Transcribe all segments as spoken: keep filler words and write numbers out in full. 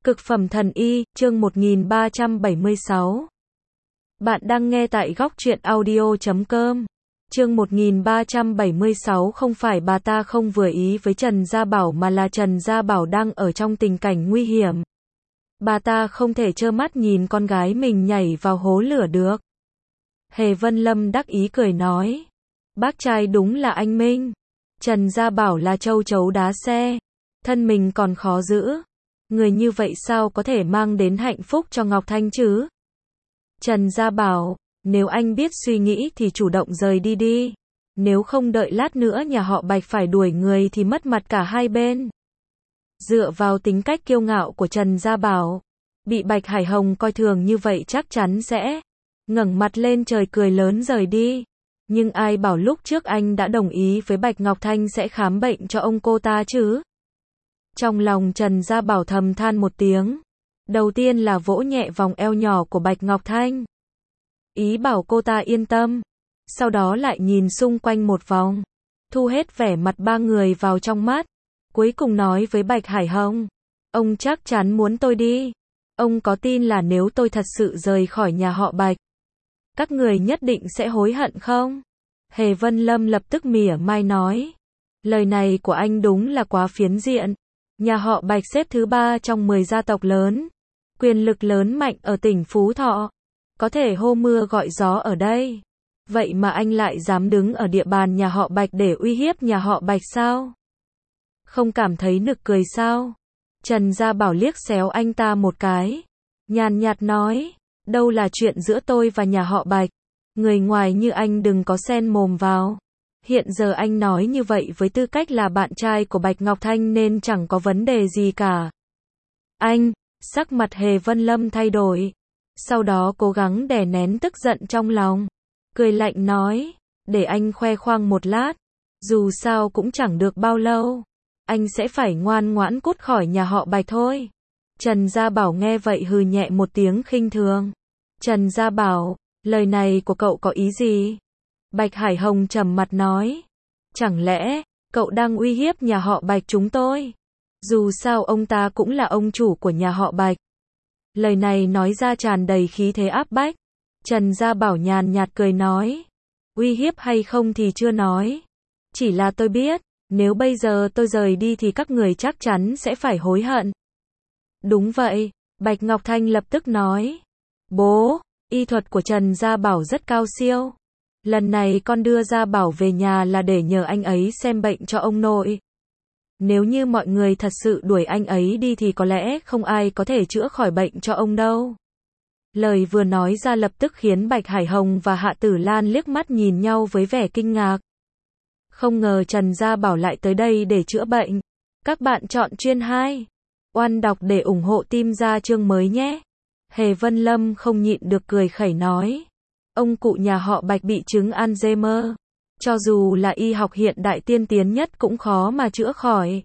Cực phẩm thần y, chương một nghìn ba trăm bảy mươi sáu. Bạn đang nghe tại góc truyện audio chấm com. Chương một nghìn ba trăm bảy mươi sáu. Không phải bà ta không vừa ý với Trần Gia Bảo mà là Trần Gia Bảo đang ở trong tình cảnh nguy hiểm. Bà ta không thể trơ mắt nhìn con gái mình nhảy vào hố lửa được. Hề Vân Lâm đắc ý cười nói. Bác trai đúng là anh Minh. Trần Gia Bảo là châu chấu đá xe. Thân mình còn khó giữ. Người như vậy sao có thể mang đến hạnh phúc cho Ngọc Thanh chứ? Trần Gia Bảo, nếu anh biết suy nghĩ thì chủ động rời đi đi. Nếu không đợi lát nữa nhà họ Bạch phải đuổi người thì mất mặt cả hai bên. Dựa vào tính cách kiêu ngạo của Trần Gia Bảo, bị Bạch Hải Hồng coi thường như vậy chắc chắn sẽ ngẩng mặt lên trời cười lớn rời đi. Nhưng ai bảo lúc trước anh đã đồng ý với Bạch Ngọc Thanh sẽ khám bệnh cho ông cô ta chứ? Trong lòng Trần Gia Bảo thầm than một tiếng. Đầu tiên là vỗ nhẹ vòng eo nhỏ của Bạch Ngọc Thanh. Ý bảo cô ta yên tâm. Sau đó lại nhìn xung quanh một vòng. Thu hết vẻ mặt ba người vào trong mắt. Cuối cùng nói với Bạch Hải Hồng. Ông chắc chắn muốn tôi đi. Ông có tin là nếu tôi thật sự rời khỏi nhà họ Bạch, các người nhất định sẽ hối hận không? Hề Vân Lâm lập tức mỉa mai nói. Lời này của anh đúng là quá phiến diện. Nhà họ Bạch xếp thứ ba trong mười gia tộc lớn. Quyền lực lớn mạnh ở tỉnh Phú Thọ. Có thể hô mưa gọi gió ở đây. Vậy mà anh lại dám đứng ở địa bàn nhà họ Bạch để uy hiếp nhà họ Bạch sao? Không cảm thấy nực cười sao? Trần Gia Bảo liếc xéo anh ta một cái. Nhàn nhạt nói. Đâu là chuyện giữa tôi và nhà họ Bạch. Người ngoài như anh đừng có xen mồm vào. Hiện giờ anh nói như vậy với tư cách là bạn trai của Bạch Ngọc Thanh nên chẳng có vấn đề gì cả. Anh, sắc mặt Hề Vân Lâm thay đổi. Sau đó cố gắng đè nén tức giận trong lòng. Cười lạnh nói, để anh khoe khoang một lát. Dù sao cũng chẳng được bao lâu. Anh sẽ phải ngoan ngoãn cút khỏi nhà họ Bạch thôi. Trần Gia Bảo nghe vậy hừ nhẹ một tiếng khinh thường. Trần Gia Bảo, lời này của cậu có ý gì? Bạch Hải Hồng trầm mặt nói. Chẳng lẽ, cậu đang uy hiếp nhà họ Bạch chúng tôi? Dù sao ông ta cũng là ông chủ của nhà họ Bạch. Lời này nói ra tràn đầy khí thế áp bách. Trần Gia Bảo nhàn nhạt cười nói. Uy hiếp hay không thì chưa nói. Chỉ là tôi biết, nếu bây giờ tôi rời đi thì các người chắc chắn sẽ phải hối hận. Đúng vậy, Bạch Ngọc Thanh lập tức nói. Bố, y thuật của Trần Gia Bảo rất cao siêu. Lần này con đưa Gia Bảo về nhà là để nhờ anh ấy xem bệnh cho ông nội. Nếu như mọi người thật sự đuổi anh ấy đi thì có lẽ không ai có thể chữa khỏi bệnh cho ông đâu. Lời vừa nói ra lập tức khiến Bạch Hải Hồng và Hạ Tử Lan liếc mắt nhìn nhau với vẻ kinh ngạc. Không ngờ Trần Gia Bảo lại tới đây để chữa bệnh. Các bạn chọn chuyên hai. Oan đọc để ủng hộ team ra chương mới nhé. Hề Vân Lâm không nhịn được cười khẩy nói. Ông cụ nhà họ Bạch bị chứng Alzheimer. Cho dù là y học hiện đại tiên tiến nhất cũng khó mà chữa khỏi.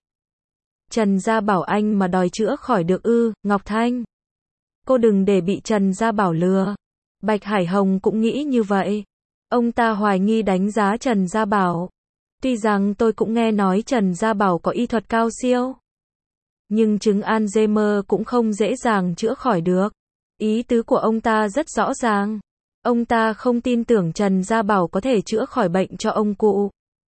Trần Gia Bảo anh mà đòi chữa khỏi được ư, Ngọc Thanh. Cô đừng để bị Trần Gia Bảo lừa. Bạch Hải Hồng cũng nghĩ như vậy. Ông ta hoài nghi đánh giá Trần Gia Bảo. Tuy rằng tôi cũng nghe nói Trần Gia Bảo có y thuật cao siêu. Nhưng chứng Alzheimer cũng không dễ dàng chữa khỏi được. Ý tứ của ông ta rất rõ ràng. Ông ta không tin tưởng Trần Gia Bảo có thể chữa khỏi bệnh cho ông cụ.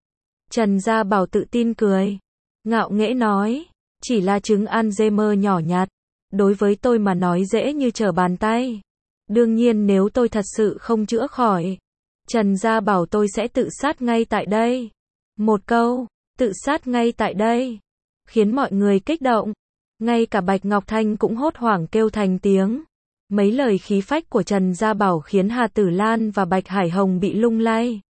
Trần Gia Bảo tự tin cười. Ngạo nghễ nói. Chỉ là chứng Alzheimer nhỏ nhặt. Đối với tôi mà nói dễ như trở bàn tay. Đương nhiên nếu tôi thật sự không chữa khỏi, Trần Gia Bảo tôi sẽ tự sát ngay tại đây. Một câu, tự sát ngay tại đây, khiến mọi người kích động. Ngay cả Bạch Ngọc Thanh cũng hốt hoảng kêu thành tiếng. Mấy lời khí phách của Trần Gia Bảo khiến Hà Tử Lan và Bạch Hải Hồng bị lung lay.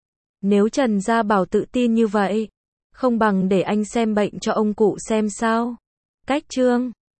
Nếu Trần Gia Bảo tự tin như vậy, không bằng để anh xem bệnh cho ông cụ xem sao. Cách chương